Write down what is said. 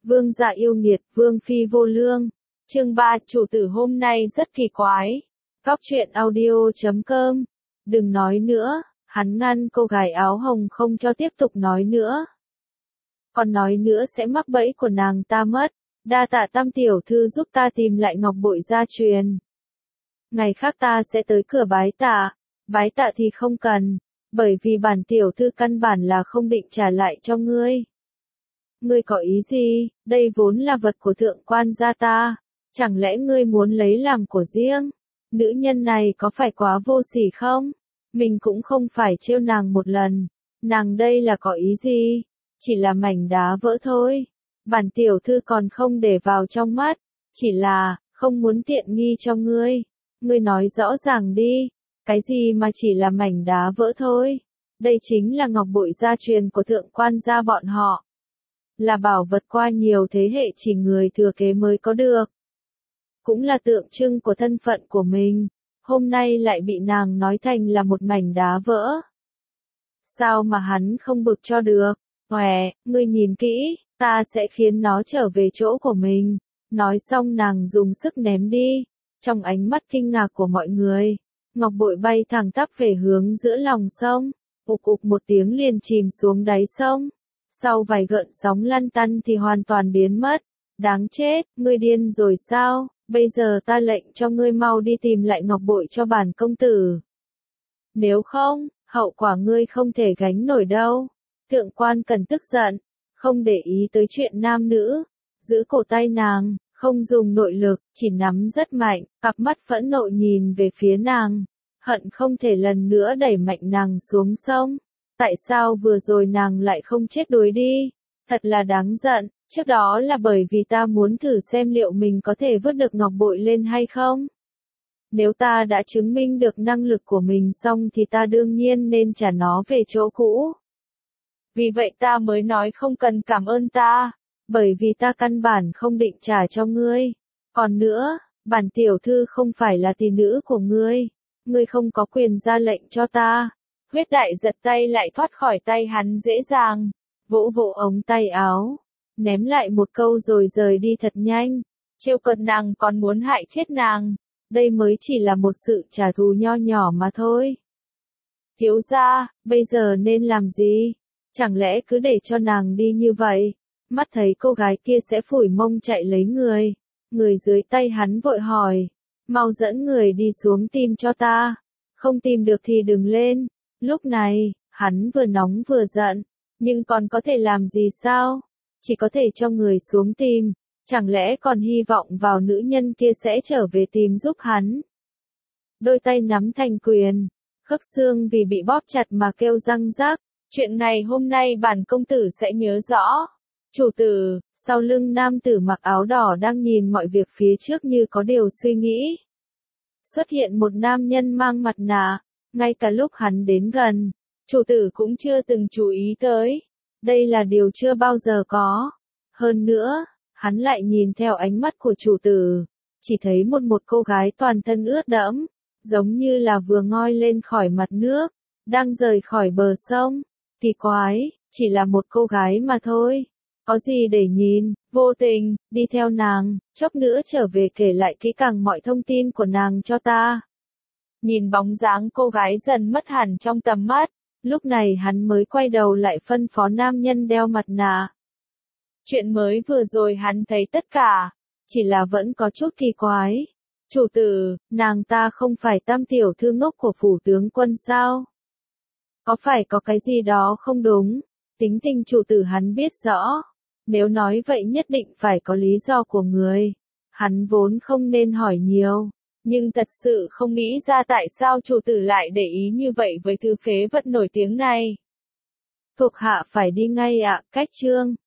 Vương gia yêu nghiệt, vương phi vô lương. Chương 3, chủ tử hôm nay rất kỳ quái. Góc truyện audio.com. Đừng nói nữa, hắn ngăn cô gái áo hồng không cho tiếp tục nói nữa. Còn nói nữa sẽ mắc bẫy của nàng ta mất. Đa tạ Tam tiểu thư giúp ta tìm lại ngọc bội gia truyền. Ngày khác ta sẽ tới cửa bái tạ. Bái tạ thì không cần, bởi vì bản tiểu thư căn bản là không định trả lại cho ngươi. Ngươi có ý gì, đây vốn là vật của thượng quan gia ta, chẳng lẽ ngươi muốn lấy làm của riêng? Nữ nhân này có phải quá vô sỉ không? Mình cũng không phải trêu nàng một lần, nàng đây là có ý gì? Chỉ là mảnh đá vỡ thôi, bản tiểu thư còn không để vào trong mắt, chỉ là, không muốn tiện nghi cho ngươi. Ngươi nói rõ ràng đi, cái gì mà chỉ là mảnh đá vỡ thôi? Đây chính là ngọc bội gia truyền của thượng quan gia bọn họ. Là bảo vật qua nhiều thế hệ chỉ người thừa kế mới có được. Cũng là tượng trưng của thân phận của mình, hôm nay lại bị nàng nói thành là một mảnh đá vỡ. Sao mà hắn không bực cho được? Hòe, ngươi nhìn kỹ, ta sẽ khiến nó trở về chỗ của mình. Nói xong nàng dùng sức ném đi. Trong ánh mắt kinh ngạc của mọi người, ngọc bội bay thẳng tắp về hướng giữa lòng sông, ục ục một tiếng liền chìm xuống đáy sông. Sau vài gợn sóng lăn tăn thì hoàn toàn biến mất. Đáng chết, ngươi điên rồi sao? Bây giờ ta lệnh cho ngươi mau đi tìm lại ngọc bội cho bản công tử. Nếu không, hậu quả ngươi không thể gánh nổi đâu. Thượng quan Cần tức giận, không để ý tới chuyện nam nữ, giữ cổ tay nàng, không dùng nội lực, chỉ nắm rất mạnh, cặp mắt phẫn nộ nhìn về phía nàng, hận không thể lần nữa đẩy mạnh nàng xuống sông. Tại sao vừa rồi nàng lại không chết đuối đi? Thật là đáng giận, trước đó là bởi vì ta muốn thử xem liệu mình có thể vớt được ngọc bội lên hay không. Nếu ta đã chứng minh được năng lực của mình xong thì ta đương nhiên nên trả nó về chỗ cũ. Vì vậy ta mới nói không cần cảm ơn ta, bởi vì ta căn bản không định trả cho ngươi. Còn nữa, bản tiểu thư không phải là tỷ nữ của ngươi không có quyền ra lệnh cho ta. Huyết đại giật tay lại thoát khỏi tay hắn dễ dàng, vỗ vỗ ống tay áo, ném lại một câu rồi rời đi thật nhanh. Trêu cợt nàng còn muốn hại chết nàng, đây mới chỉ là một sự trả thù nho nhỏ mà thôi. Thiếu gia, bây giờ nên làm gì? Chẳng lẽ cứ để cho nàng đi như vậy? Mắt thấy cô gái kia sẽ phủi mông chạy lấy người. Người dưới tay hắn vội hỏi, mau dẫn người đi xuống tìm cho ta. Không tìm được thì đừng lên. Lúc này, hắn vừa nóng vừa giận, nhưng còn có thể làm gì sao? Chỉ có thể cho người xuống tìm, chẳng lẽ còn hy vọng vào nữ nhân kia sẽ trở về tìm giúp hắn? Đôi tay nắm thành quyền, khớp xương vì bị bóp chặt mà kêu răng rắc. Chuyện này hôm nay bản công tử sẽ nhớ rõ. Chủ tử, sau lưng nam tử mặc áo đỏ đang nhìn mọi việc phía trước như có điều suy nghĩ. Xuất hiện một nam nhân mang mặt nạ, ngay cả lúc hắn đến gần, chủ tử cũng chưa từng chú ý tới. Đây là điều chưa bao giờ có. Hơn nữa, hắn lại nhìn theo ánh mắt của chủ tử, chỉ thấy một cô gái toàn thân ướt đẫm, giống như là vừa ngoi lên khỏi mặt nước, đang rời khỏi bờ sông. Kỳ quái, chỉ là một cô gái mà thôi. Có gì để nhìn, vô tình, đi theo nàng, chốc nữa trở về kể lại kỹ càng mọi thông tin của nàng cho ta. Nhìn bóng dáng cô gái dần mất hẳn trong tầm mắt, lúc này hắn mới quay đầu lại phân phó nam nhân đeo mặt nạ. Chuyện mới vừa rồi hắn thấy tất cả, chỉ là vẫn có chút kỳ quái. Chủ tử, nàng ta không phải Tam tiểu thư ngốc của phủ tướng quân sao? Có phải có cái gì đó không đúng? Tính tình chủ tử hắn biết rõ. Nếu nói vậy nhất định phải có lý do của người. Hắn vốn không nên hỏi nhiều. Nhưng thật sự không nghĩ ra tại sao chủ tử lại để ý như vậy với thứ phế vật nổi tiếng này. Thuộc hạ phải đi ngay ạ, cách chương.